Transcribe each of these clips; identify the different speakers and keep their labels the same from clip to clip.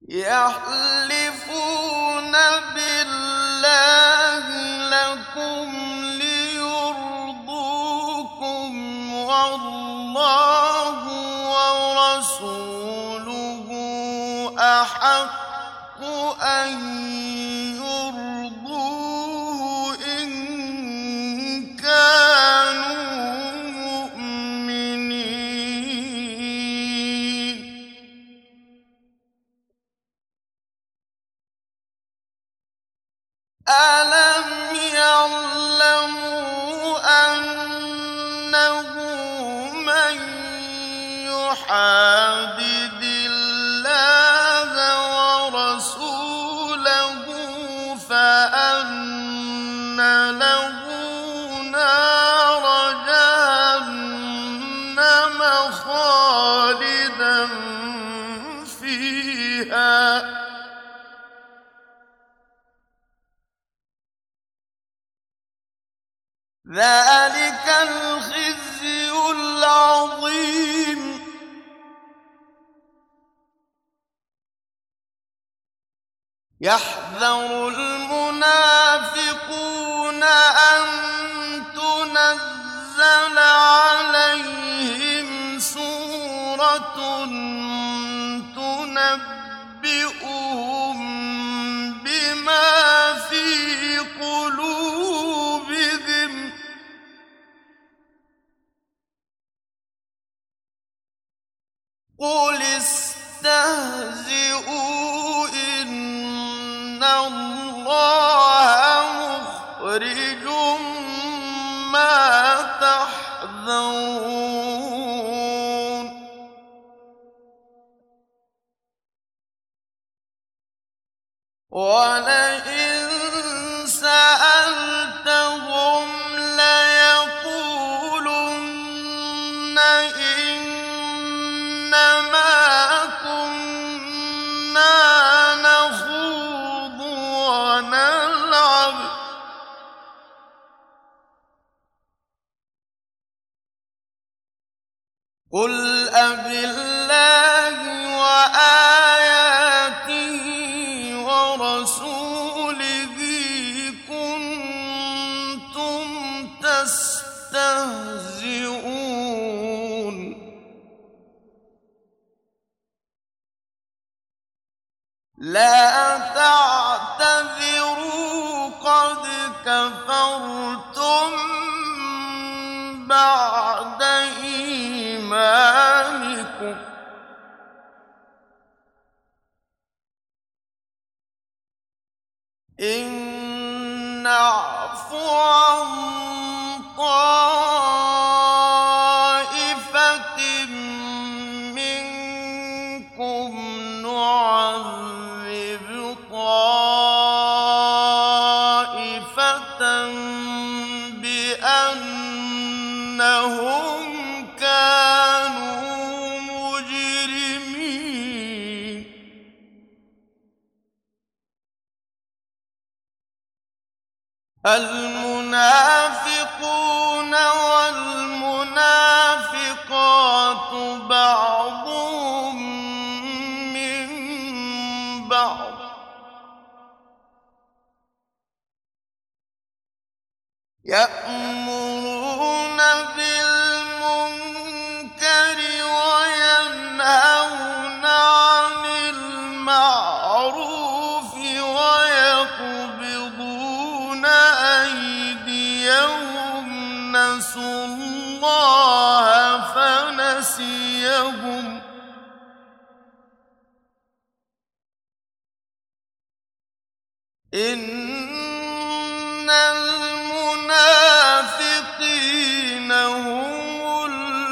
Speaker 1: يحلفون بالله لكم ليرضوكم والله ورسوله أحق أن يرضوه إن كانوا مؤمنين. ألم يعلموا أنه من يحادد الله ورسوله فأن له نار جهنم خالدا فيها ذلك الخزي العظيم. يحذر المنافقون أن تنزل عليهم سورة تنبئهم بما في قلوبهم قل استهزئوا إن الله مخرج ما تحذرون. ولئن سألتهم ليقولن إنما كنا نخوض ونلعب قل أبالله وآياته ورسوله كنتم تستهزئون. لا تعتذروا قد كفرتم بعد إيمانكم إن نعف عن طائفة منكم نعذب طائفة بأنهم كانوا مجرمين. المنافقون والمنافقات بعضهم من بعض يأمرون بالمنكر وينهون عن المعروف ويقبضون أيديهم نسوا الله فنسيهم إن المنافقين هم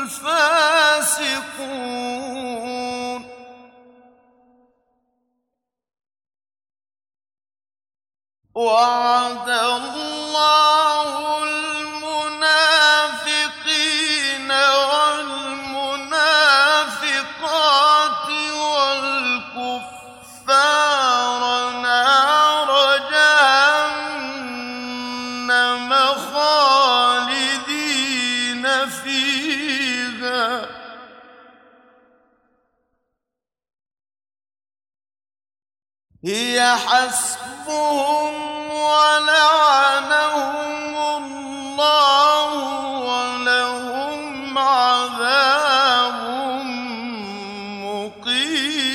Speaker 1: الفاسقون. وعد الله المنافقين والمنافقات والكفار نار جهنم خالدين فيها هي حسبهم ولعنهم الله ولهم عذاب مقيم